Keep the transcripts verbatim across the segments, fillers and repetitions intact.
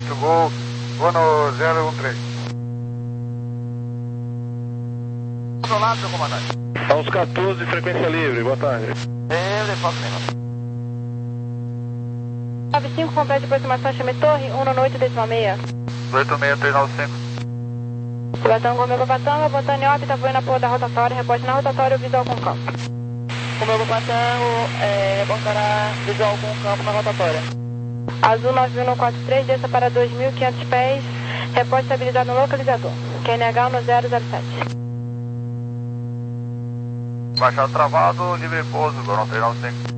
Chegou, vou no zero um três. Do lado, seu comandante. A uns quatorze, frequência livre, boa tarde. Ele, foco mesmo. nove cinco, completo de aproximação, chame torre, um no oito, decimal meia. oito seis três nove cinco. Batão com meu Batanga, botando em órbita, voando na porra da rotatória, reporte na rotatória, visual com campo. Com meu Batango, é, reportará visual com campo na rotatória. Azul nove um quatro três, desça para dois mil e quinhentos pés, reporte estabilizado no localizador. Q N H no zero zero sete. Baixado travado, livre pouso, Gorão três nove cinco.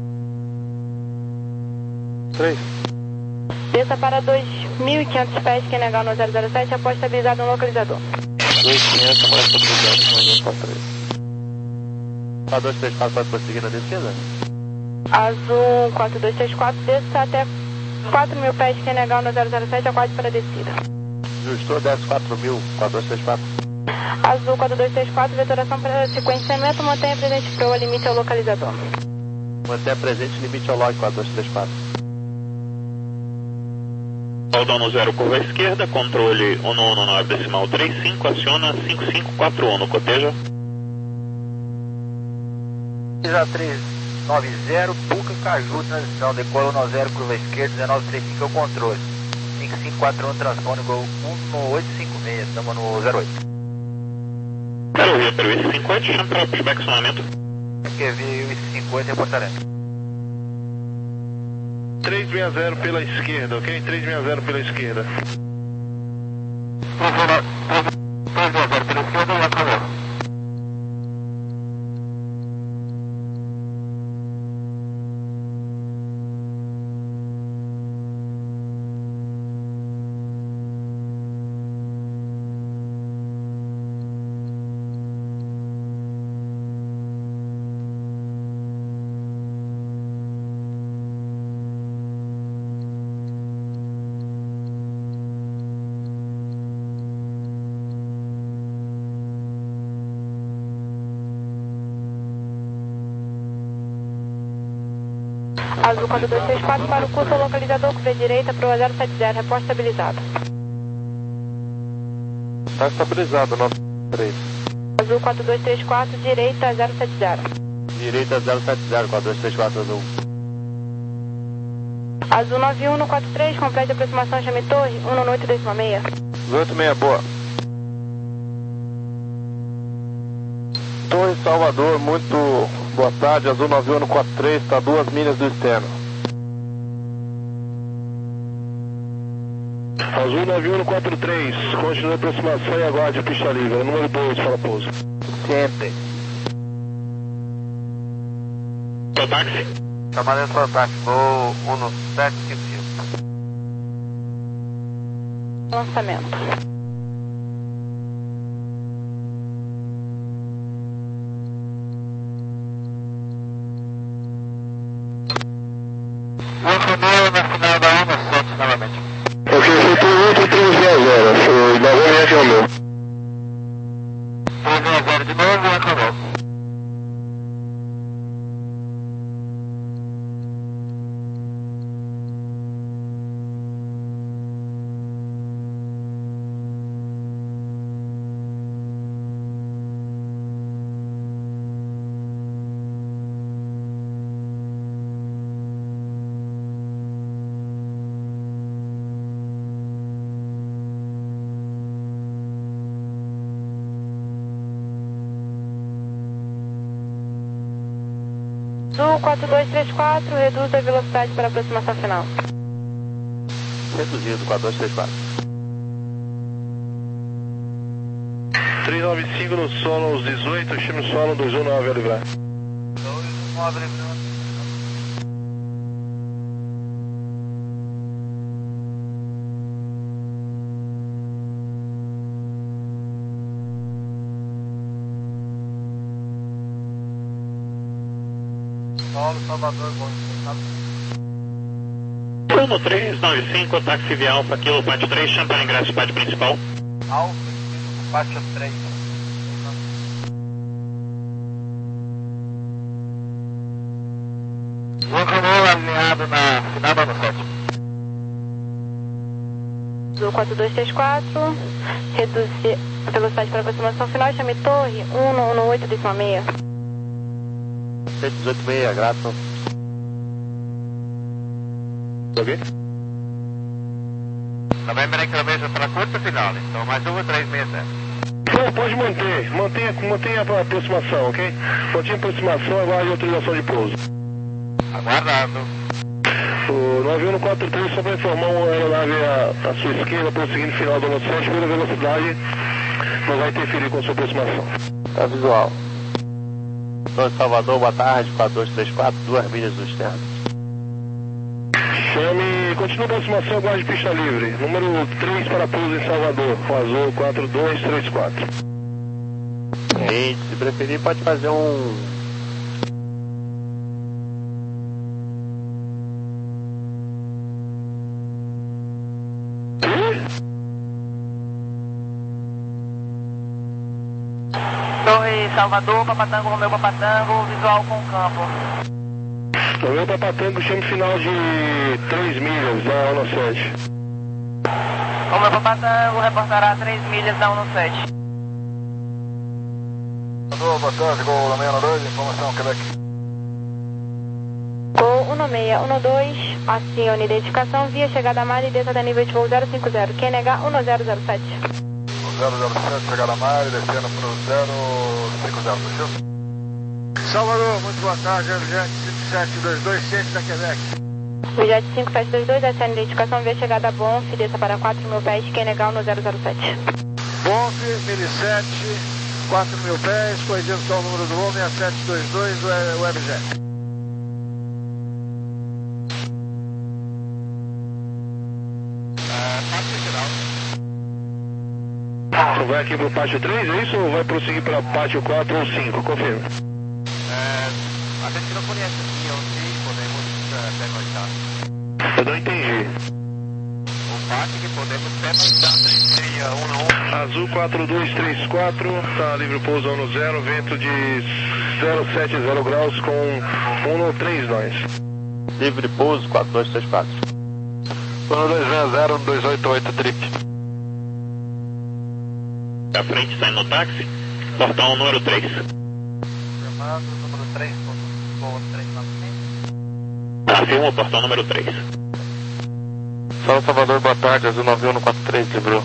três. Desça para dois mil e quinhentos pés, Q N H no zero zero sete, reporte estabilizado no localizador. dois mil e quinhentos, mais estabilizado no três. A dois três quatro pode prosseguir na descida? Azul quatro dois três quatro, desça até quatro mil pés, Q N H no zero zero sete, aguarde para a descida. Justou, desce quatro mil, quatro dois três quatro. Azul quatro dois três quatro, vetoração para sequenciamento, mantenha presente proa, limite ao localizador. Mantenha presente, limite ao log quatro dois três quatro. Aldono zero, curva à esquerda, controle um um nove decimal três cinco, aciona cinco cinco quatro um, coteja. Isa três nove zero, Puca Caju, transição, decola um nove zero, curva à esquerda, dezenove trinta e cinco é o controle. cinco cinco quatro um, transpone gol um no oito cinco seis, estamos no zero oito. Quero ouvir pelo I C cinquenta oito, chame para pushback acionamento. Q V o I C cinquenta oito, reportaremos. três seis zero pela esquerda, ok? três seis zero pela esquerda. três seis zero pela esquerda e acabou. Azul quatro dois três quatro, para o curso localizador, curva direita, proa zero sete zero, reporte estabilizado. Está estabilizado, nove três. Azul quatro dois três quatro, direita zero sete zero. Direita zero sete zero, quatro dois três quatro azul. Azul nove um quatro três, complete de aproximação, chame torre, um no oito, decimal meia. oito meia, boa. Torre Salvador, muito boa tarde, Azul nove um quatro três, está duas milhas do externo. Azul nove um quatro três, continua a aproximação e aguarde pista livre, número dois, fala pouso. Sempre. Seu táxi? Chamada de táxi, voo um no sete cinco cinco. Lançamento. Lançamento na final da um no sete novamente. Ok, foi por oito três zero, foi da Goiânia que é o meu. três zero de novo e acabou. Azul quatro dois três quatro, reduz a velocidade para a aproximação final. Reduzido, quatro dois três quatro. três nove cinco no solo aos dezoito, chame o solo dois um nove a livrar. dois nove livrar. Paulo, Salvador, bom dia. um no três nove cinco, táxi via Alfa, Kilo, pátio três, chame para ingresso, pátio principal. Alfa, pátio três. João Camilo alinhado na final da sete. Azul quatro dois três quatro, reduzir velocidade para aproximação final, chame torre um um oito décima meia. cento e dezoito meia, grato. Ok? November incremento para curta final, então mais uma três seis sete. Não, pode manter, mantenha, mantenha a aproximação, ok? Mantenha a aproximação, aguarde a autorização de pouso. Aguardado. O nove um quatro três, só para informar, uma aeronave à, à sua esquerda, prosseguindo final do nosso sete, pela velocidade, não vai interferir com a sua aproximação. Tá visual. Torre Salvador, boa tarde, quatro dois três quatro, duas milhas do externo. Chame, continua a aproximação, aguarde pista livre. Número três para pouso em Salvador, com azul quatro dois três quatro. E se preferir, pode fazer um... Torre Salvador, Papatango, Romeu Papatango, visual com campo. Romeu Papatango, chame final de três milhas da um sete. Romeu Papatango reportará três milhas da um sete. Boa tarde, Gol um seis um dois, informação Quebec. Gol um seis um dois, acione identificação via chegada a mar e descida a nível de voo zero cinco zero, Q N H um zero zero sete. zero zero sete, chegada a mar e descendo para o zero cinco zero, fechou? Salvador, muito boa tarde, Jet cinco sete dois dois, ciente da Quebec. O Jet cinco sete dois dois, acione identificação via chegada a Bonf, desça para quatro mil pés, Q N H um zero zero sete. Bonf, mil sete, quatro mil pés, corrigindo só o número do voo, seis sete dois dois, Webjet. Você vai aqui para o pátio três, é isso? Ou vai prosseguir para pátio quatro ou cinco? Confirma. É, a gente não conhece aqui onde podemos pernoitar. Eu não entendi. O pátio que podemos pernoitar seria um um. Azul quatro dois três quatro, tá livre pouso um zero, vento de zero sete zero graus com um três nós. Livre pouso, quatro dois três quatro. um dois seis zero, um dois oito oito, trip. À frente, saindo no táxi, portão número três. Confirmado, número três, ponto três nove cinco. Afirma o portão número três. Sala Salvador, boa tarde, Azul nove um quatro três, livrou.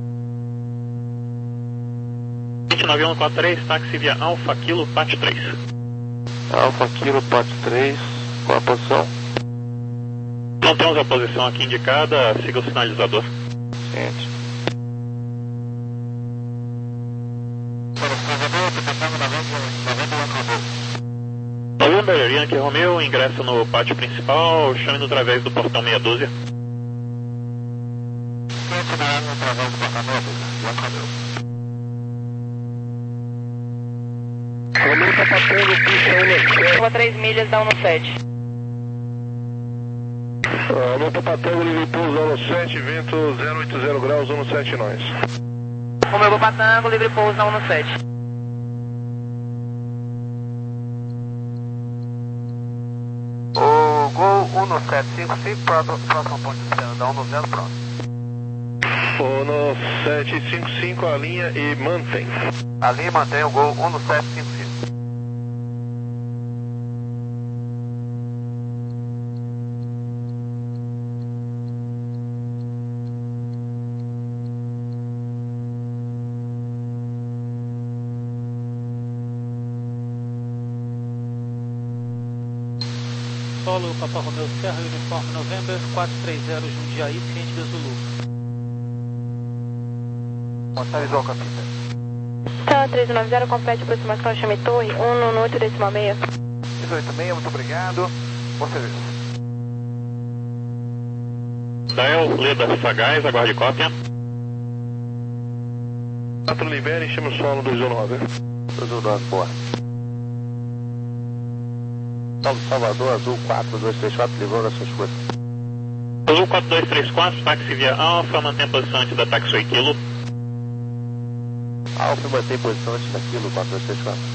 nove um quatro três, táxi via Alfa Kilo, Pátio três. Alfa Kilo, Pátio três, qual a posição? Não temos a posição aqui indicada, siga o sinalizador. Ciente. November Yankee Romeo, ingressa no pátio principal, chame-nos através do portão meia dúzia. Romeu tá passando pista um sete. três milhas da um sete. Romeu tá passando livre pouso um sete, vento zero oito zero graus, um sete nós. Romeu Papatango, livre pouso da um sete. O Gol um sete cinco cinco, próximo ponto de cena da um zero, pronto. um sete cinco cinco, a linha e mantém. A linha mantém o Gol um sete cinco cinco. Solo Papa Romeu Serra, uniforme November quatro três zero, Jundiaí, ciente da Zulu. Montar visual, capitão. Então, três nove zero, complete aproximação, chame torre um um oito décima meia. dezoito meia, muito obrigado. Bom serviço. Dial, Leda Sagaz, aguarde cópia. quatro libera e chama o solo dois um nove. dois um nove, boa. Salvador, Azul quatro dois três quatro, livrou das suas coisas. Azul quatro dois três quatro, táxi via Alfa, mantém a posição antes da táxi oito Kilo. Alfa mantém posição antes daquilo, quatro dois três quatro.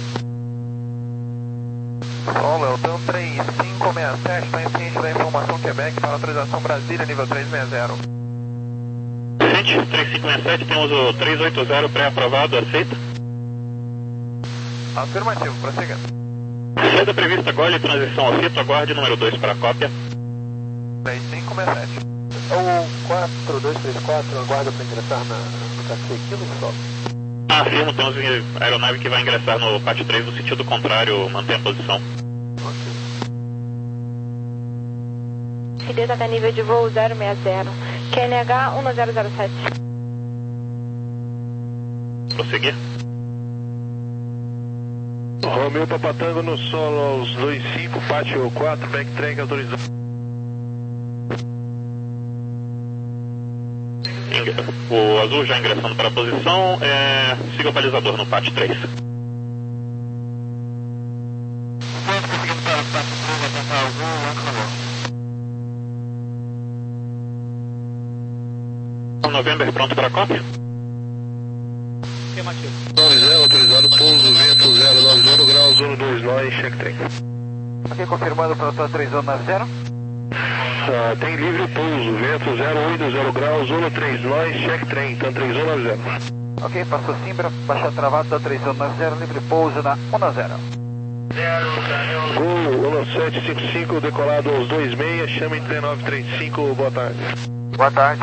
Solo, eu tenho três cinco seis sete, está em ciência da informação Quebec para autorização Brasília, nível três seis zero. Seguinte, três cinco seis sete, temos o três oito zero pré-aprovado, aceita? Afirmativo, prosseguindo. Saída prevista, Gole, transição ao fito, aguarde número dois para a cópia. três cinco seis sete. O quatro dois três quatro aguarda para ingressar na, no taxi Kilo só. Ah, afirmo, temos a aeronave que vai ingressar no pátio três no sentido contrário, mantém a posição. Fidez até nível de voo zero seis zero. Q N H um zero zero sete. Prosseguir. Romeu Papatango no solo aos dois cinco, pátio quatro, backtrack autorizado. O azul já ingressando para a posição, é... siga o balizador no pátio três. November pronto para a cópia? Afirmativo. nove zero, autorizado, pouso, vento zero nove zero, grau, zona dois nove, check track. Ok, confirmando para o três um nove zero. Ah, tem livre pouso, vento zero oito zero grau, zona três nove, check train, então três um nove zero. Ok, passou Simbra, baixa travado da três um nove zero, livre pouso na um zero. Gol um sete cinco cinco, decolado aos dois seis, chama em três nove três cinco, boa tarde. Boa tarde.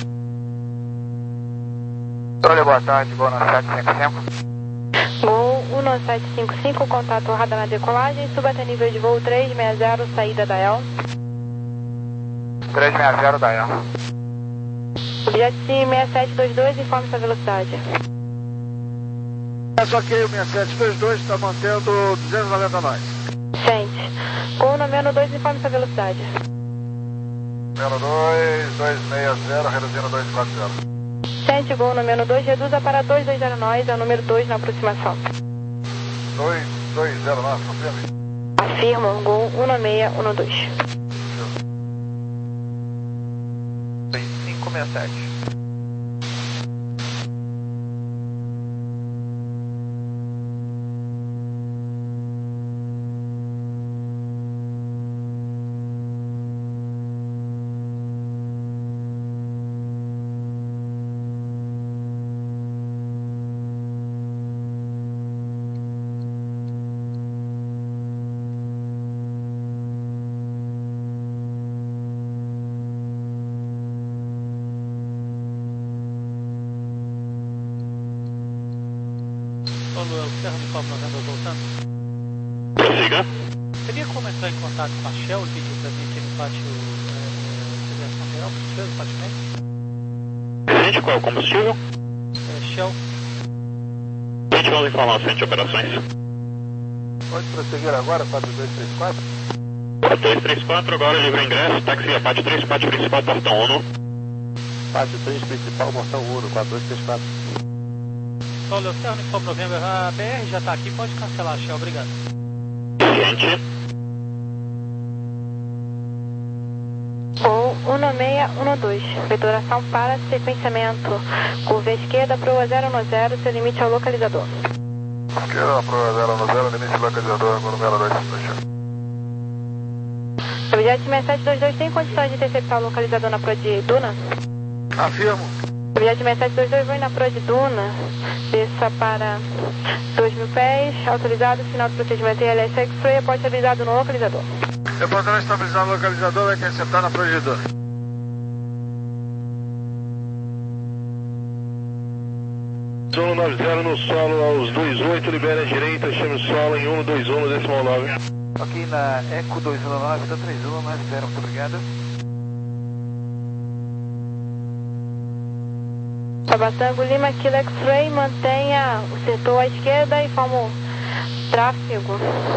Olha, boa tarde, Gol um sete cinco cinco. Gol um sete cinco cinco, contato radar na decolagem, suba até nível de voo três seis zero, saída da E L. três seis zero da E L. Objeto seis sete dois dois, informe sua velocidade. É ok, o seis sete dois dois está mantendo duzentos e noventa nós. Sente. Gol no dois, informe sua velocidade. zero dois, dois seis zero, reduzindo dois quatro zero. Sente, Gol no dois, reduza para dois dois zero nós, é o número dois na aproximação. dois dois zero nove, confirme. Afirmo, Gol um seis um dois. três cinco seis sete. Solo Serra Uniforme Novembro voltando. Prossiga. Teria como entrar em contato com a Shell e pedir para mim aqui no pátio é, Federação Real, combustível, pátio médio? Gente, qual é o combustível? É, Shell. Gente, vamos informar o centro de operações. Pode prosseguir agora, quatro dois três quatro? quatro dois três quatro, agora livre ingresso, táxi a pátio três, pátio principal, portão um. Pátio três principal, portão um, quatro dois três quatro. Solo Serra Uniforme Novembro, a B R já está aqui, pode cancelar a Shell, obrigado. Ciente. Gol um seis um dois, vetoração para sequenciamento. Curva esquerda, proa zero um zero, seu limite ao localizador. Esquerda, proa zero um zero, limite localizador, número dois, dois. Objeto seis sete dois dois tem condições de interceptar o localizador na proa de Duna? Afirmo. Objeto seis sete dois dois vai na proa de Duna, desça para dois mil pés, autorizado, final do procedimento I L S X-Ray, após estabilizado no localizador. Depois de estabilizar o localizador, vai interceptar na projetora. Solo nove zero no solo aos dois oito, libera a direita, chame o solo em um dois um, decimal nove. Ok, na Eco dois um nove, da três um nove zero, muito obrigado. Tabatango Lima, Kilo X-Ray, mantenha o setor à esquerda e forma o tráfego.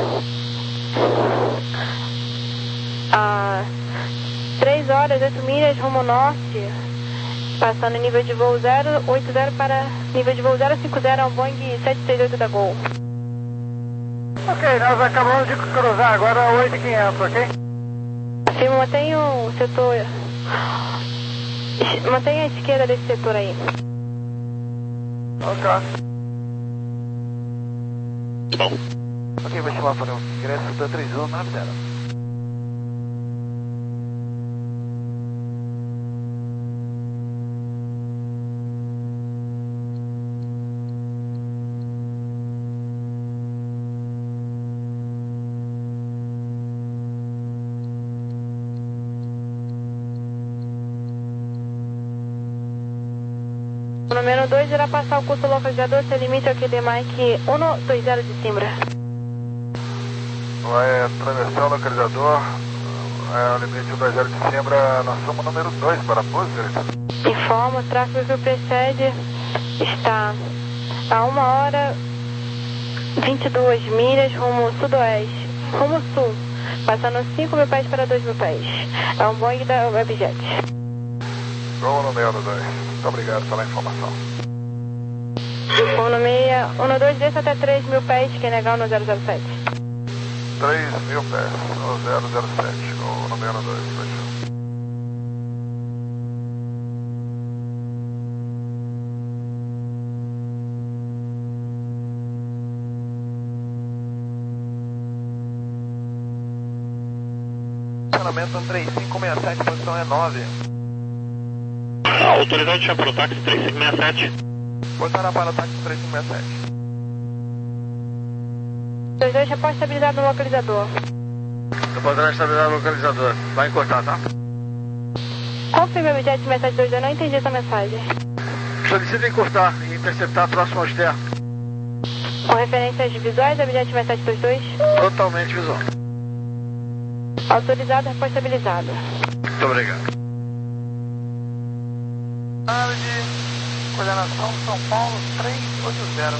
Ah, três horas, oito milhas, rumo norte, passando nível de voo zero oito zero para nível de voo zero cinco zero ao Boeing sete seis oito da Gol. Ok, nós acabamos de cruzar agora oito mil e quinhentos, ok? Afirmo, mantenha o setor, mantenha a esquerda desse setor aí. Ok. Bom. Ok, vou chamar para o ingresso da três um nove zero. O número dois irá passar o curso localizador, se limite ao Q D Mike um dois zero de Simbra. Vai atravessar o localizador, é, o limite um dois zero de Simbra, nós somos o número dois para a pose, Informa, o tráfego que o precede está a uma hora vinte e duas milhas rumo sudoeste, rumo sul, passando cinco mil pés para dois mil pés. É um Boeing da Webjet. Gol número dois, muito obrigado pela informação. um no dois, desça até três mil pés, quem negar no zero zero sete. três mil pés, no zero zero sete, gol número dois, fechou. Estacionamento três cinco seis sete, posição é nove. Autoridade já para o táxi três cinco seis sete. Posicionar para o táxi três cinco seis sete. dois dois, repórter estabilizado no localizador. Reportagem estabilizado no localizador, vai encostar, tá? Confirme o objeto mensagem dois dois, não entendi essa mensagem. Solicita encostar e interceptar próximo ao externo. Com referências visuais, objeto mensagem dois dois. Totalmente visual. Autorizado, repórter estabilizado. Muito obrigado. Tarde, coordenação São Paulo três oito zero.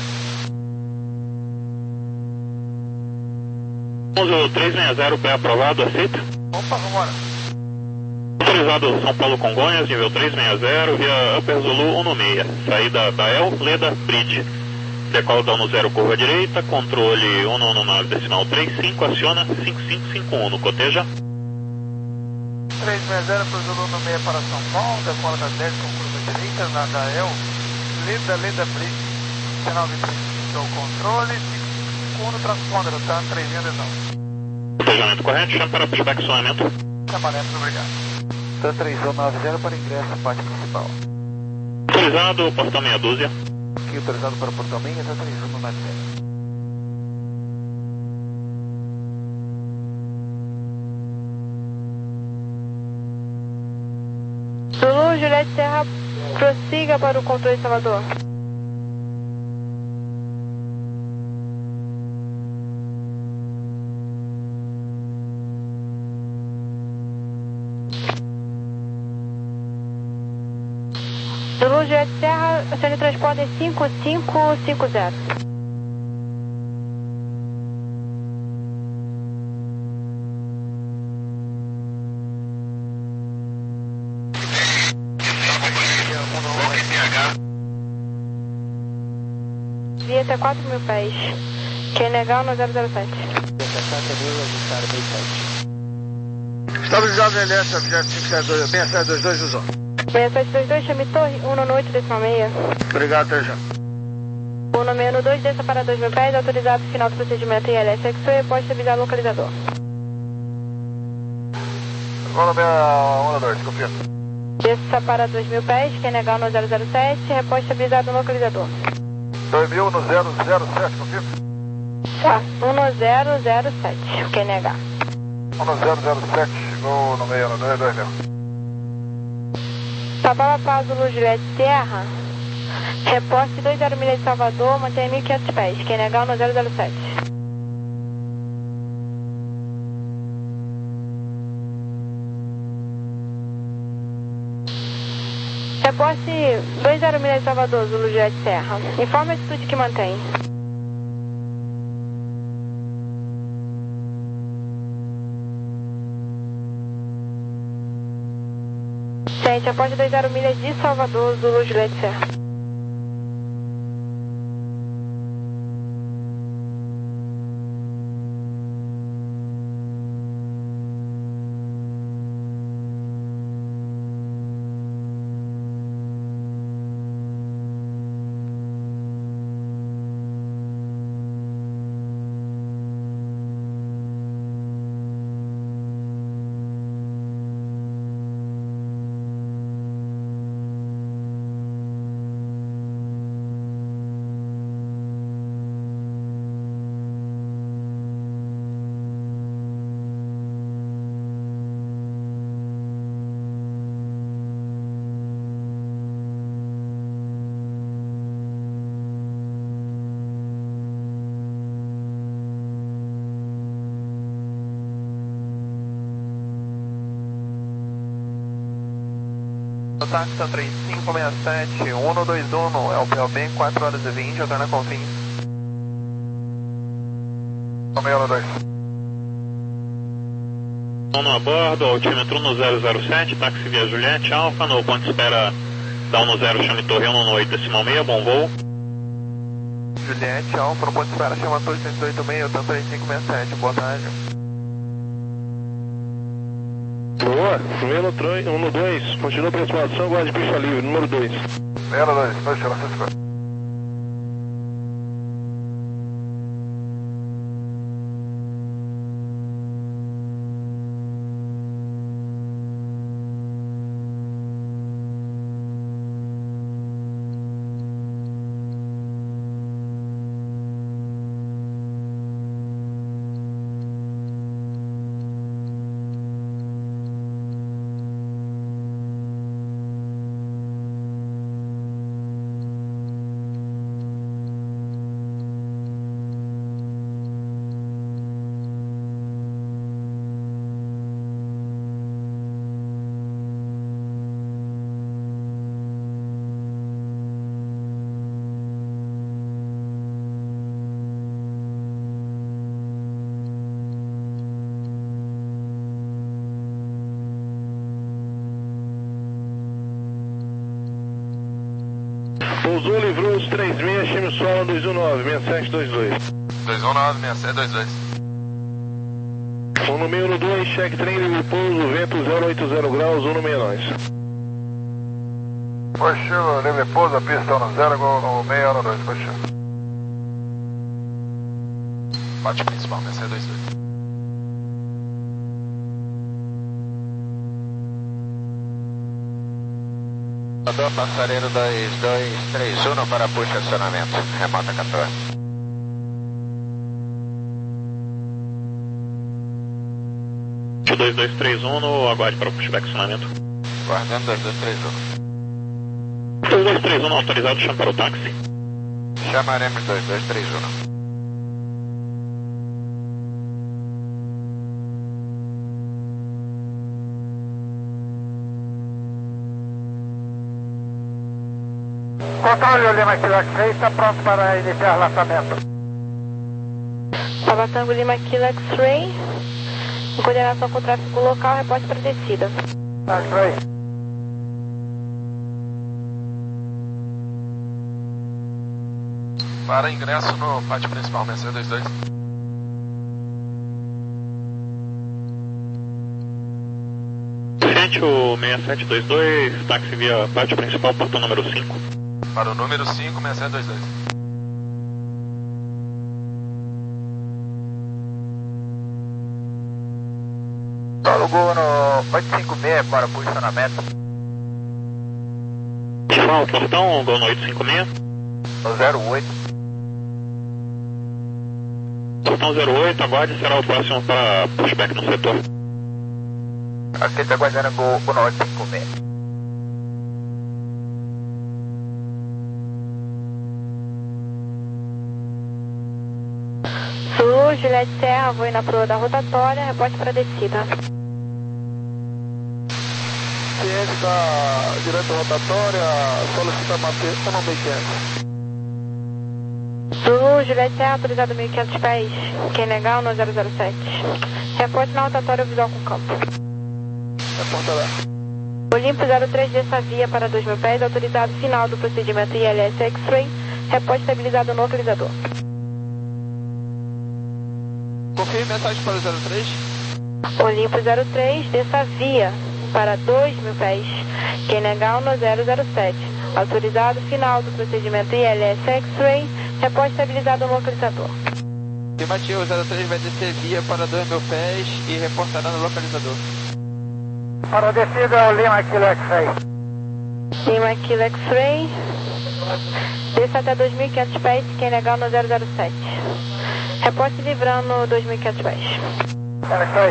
Uso três seis zero, pé aprovado, aceita? Opa, vambora. Autorizado São Paulo Congonhas, nível três seis zero, via Upper Zulu um seis. Saída da El, Leda, Bridge. Decola da um zero, curva direita, controle um nove decimal três cinco, aciona cinco cinco cinco um, no coteja. três seis zero, para o Zulu no meio para São Paulo, decola da dez com curva direita, na da El, Leda, Leda, Bridge. Sinal de três, o controle, cinco cinco cinco um no transponder, tá? três adesão. Cotejamento correto, chama para pushback sonamento. Trabalhamos, obrigado. Tá três um nove zero para ingresso, parte principal. Autorizado, portão meia dúzia. Aqui autorizado para o portão meia, tá três um nove zero. Zulu, Juliette Serra, prossiga para o controle de Salvador. Zulu, Juliette Serra, acione de transporte cinco cinco cinco zero. Via até quatro mil pés. Quem negar no zero zero sete. Estabilizado L S, objeto cinco sete dois, seis sete dois dois, usou. seis sete dois dois, chame torre um oito decimal seis. Obrigado, Teja. O número dois, desça para dois mil pés, autorizado final do procedimento em L S X e pode estabilizar localizador. Agora um dois, confia. Desça para dois mil pés, quem negar no zero zero sete, repórter estabilizado no localizador. dois mil no zero zero sete, confia. Tá, um zero zero sete, quem negar. um zero zero sete, chegou no meio, no dois dois mil. Tapava Paz, Zulu, Juliette Serra, reporte dois zero milhas de Salvador, mantém mil e quinhentos pés, quem negar no zero zero sete. Reporte dois zero milhas de Salvador, Zulu, Juliette Serra, informe a altitude que mantém. Gente, reporte dois zero milhas de Salvador, Zulu, Juliette Serra. Táxi três cinco seis sete, um dois um, é o P O B, quatro horas e vinte, eu tô na Confins. um dois. Nono a bordo, altímetro no zero zero sete, táxi via Juliette, Alfa, no ponto de espera da um zero, chame Torre um oito, decimal seis, bom voo. Juliette, Alfa, no ponto de espera, chama Torre cento e oitenta e seis, eu tô três cinco seis sete, boa tarde. Boa, número dois, continua a aproximação, guarda de pista livre, número dois. número dois, pode chamar essa escola. Pousou, livrou os três seis, chame solo dois um nove, seis sete dois dois. dois um nove, seis sete dois dois. um no meio no dois, cheque trem, livre pouso, vento zero oito zero graus, um no meio nós. Positivo, livre pouso, pista no zero, no meio no dois, positivo. Bate principal, seis sete dois dois. Mandou passareiro dois dois três um para puxa acionamento, remota quatorze. dois dois três um, no aguarde para o pushback acionamento. Guardando dois dois três um. dois dois três um autorizado, chama para o táxi. Chamaremos dois dois três um. Controle, Lima Kilo X-Ray, está pronto para iniciar lançamento. Papa Tango Lima Kilo X-Ray, em coordenação com o tráfego local, reporte para descida. X-Ray. Para ingresso no pátio principal, seis sete dois dois. Sente o seis sete dois dois, táxi via pátio principal, portão número cinco. Para o número cinco, seis sete dois dois. Solo Gol no oito cinco seis para posicionamento. Final, portão, Gol no oito cinco seis. No zero oito. Portão zero oito, aguarde, será o próximo para pushback no setor. Aqui está aguardando Gol no oito cinco seis. Sul, Juliette Serra, vou na proa da rotatória, reporte para descida. Ciente da direita rotatória, solicita manter um no mil e quinhentos. Sul, Juliette Serra, autorizado mil e quinhentos pés, quem negar no zero zero sete. Reporte na rotatória visual com campo. Reportará. Olimpo zero três dessa via para dois mil pés, autorizado final do procedimento I L S X-Ray, reporte estabilizado no localizador. Confirme mensagem para o zero três. Olimpo zero três, dessa via para dois mil pés. Quem negar no zero zero sete. Autorizado final do procedimento I L S X-Ray, reporte estabilizado no localizador. Afirmativo, zero três vai descer via para dois mil pés e reportará no localizador. Para a descida, o Lima Kilo X-Ray. Lima Kilo X-Ray, desça até dois mil e quinhentos pés, quem negar no zero zero sete. Reporte livrando dois mil e quinhentos pés. X-Ray.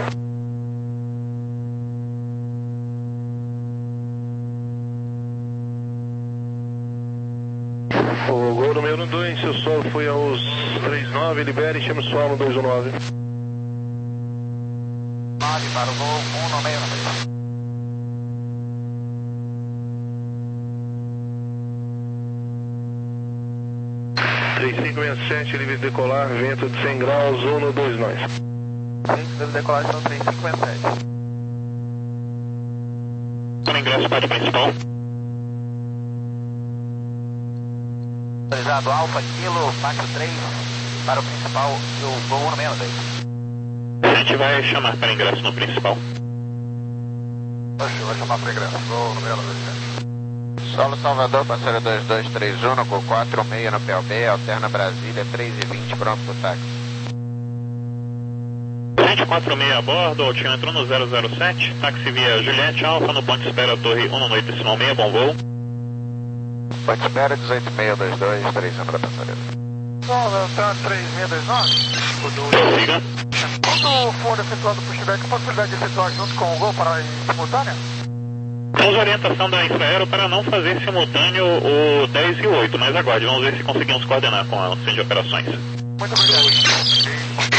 O Gol número dois, seu solo foi aos três nove, libere e chame o solo dois um nove. nove para o Gol um no meio no meio. três cinco seis sete, livre de decolar, vento de cem graus, um dois nós. Livre de decolar, são três cinco seis sete. Para ingresso, parte principal. Autorizado Alfa, Kilo, pátio três, para o principal, eu vou no menos aí. A gente vai chamar para ingresso no principal. Oxe, vai chamar para ingresso, vou no menos aí. Solo Salvador, parceiro dois dois três um, no Gol quatro seis no P L B, alterna Brasília, três e vinte, pronto pro táxi. Gente quatro seis a bordo, altímetro no zero zero sete, táxi via Juliette Alfa, no ponto de espera Torre um oito decimal seis, bom voo. Ponto de espera dezoito seis dois dois, três um da passareira. Bom, tá três seis dois nove. Prossiga. Quando for efetuado o pushback, a possibilidade de efetuar junto com o Gol para em simultânea? Temos orientação da Infraero para não fazer simultâneo o dez e o oito, mas aguarde, vamos ver se conseguimos coordenar com o centro de operações. Muito obrigado.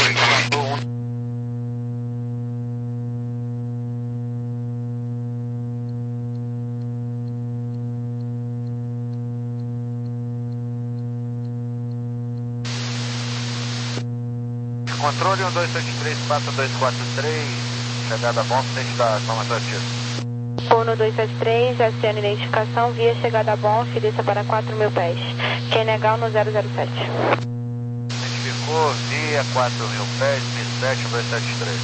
Controle um dois sete três quatro dois quatro três, chegada bom, frente da informação ativa. um dois sete três, aciona identificação, via chegada a bom, desça para quatro mil pés. Q N H no zero zero sete. Identificou, via quatro mil pés, M sete dois sete três.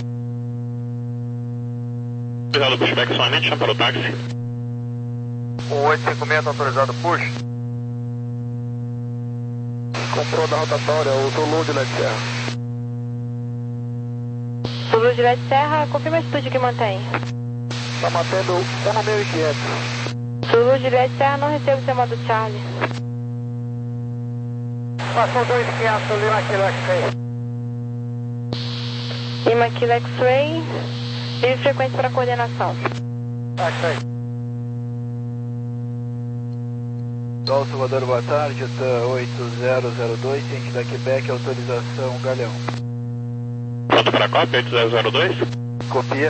Autorizado pushback somente, chama para o táxi. um oito cinco seis, autorizado push. Comprou da rotatória, o Zulu de Led Serra. Zulu de Led Serra, confirma a altitude que mantém. Tá mantendo um mil e quinhentos. Zulu de Led Serra, não recebo o seu modo Charlie. Passou dois quinhentos, Lima Kilo X-Ray. Lima Kilo X-Ray, livre frequência para coordenação. X-Ray. Sol Salvador, boa tarde, T oito zero zero dois, ciente da Quebec, autorização Galeão. Pronto para a cópia, oito zero zero dois. Copia.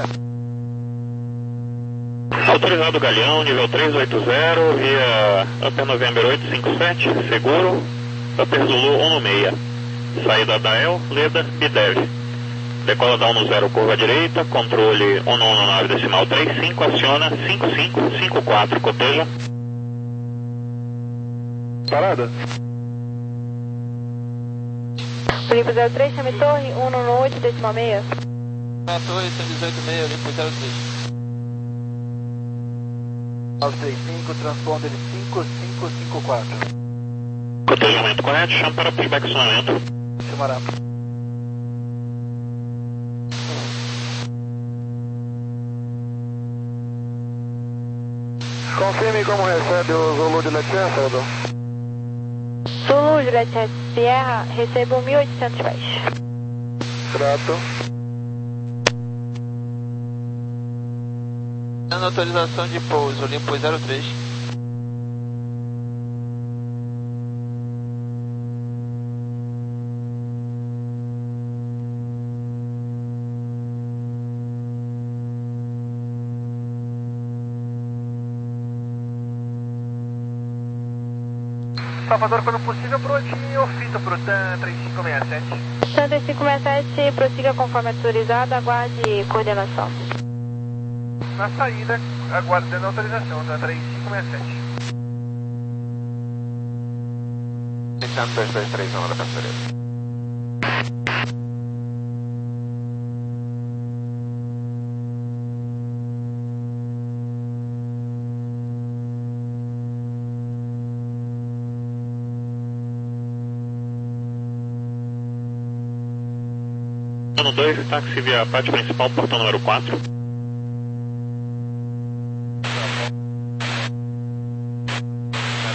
Autorizado Galeão, nível três oito zero, via Upper November oito cinco sete, seguro, Upper Zulu um seis. Saída da El, Leda, Bidev. Decola da um zero, curva direita, controle um nove decimal três cinco, aciona cinco cinco cinco quatro, coteja. Parada. Limpo zero três, chame torre, um oito decimal seis. Na torre, cento e dezoito seis, limpo zero três. nove três cinco, transponder cinco cinco cinco quatro. Cotejamento correto, chama para pushback sonamento. Chamará. Confirme como recebe o Zulu de Led Serra, Salvador. Zulu de Led Sierra, recebo mil e oitocentos pés. Trato. Dando autorização de pouso, limpo zero três. Salvador, quando possível, protinho ou fita para o T A N três cinco seis sete. T A N três cinco seis sete, prossiga conforme autorizado, aguarde coordenação. Na saída, aguardando a autorização, T A N três cinco seis sete. Iniciando dois dois três um da passareira. Ano dois, táxi via pátio principal, portão número quatro.